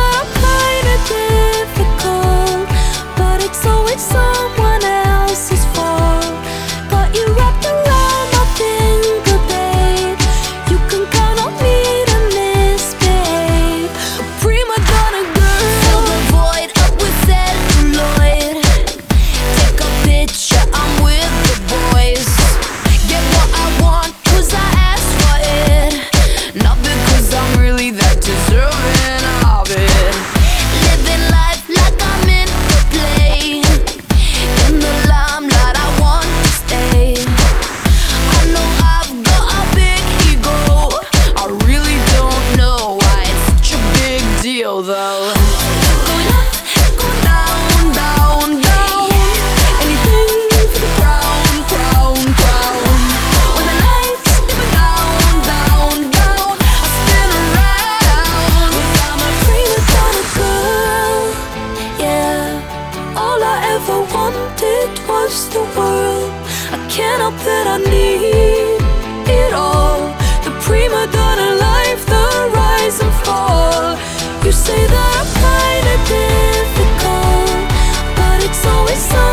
that I'm kinda difficult, but it's always someone else's fault. Got you wrapped around my finger, babe. You can count on me to misbehave. A prima donna girl. Fill the void up with celluloid. Take a picture, I'm with the boys. Get what I want, cause I asked for it. Not because I'm really that deserving of it. Living life like I'm in the play. In the limelight, I want to stay. I know I've got a big ego. I really don't know why it's such a big deal though. Go down, down, down. Anything for the crown, crown, crown. When the lights dip down, down, down, I spin around. I'm a prima donna girl, yeah. All I ever wanted was the world. I can't help that I need it all. The prima donna life, the rise and fall. You say that I'm kinda difficult, but it's always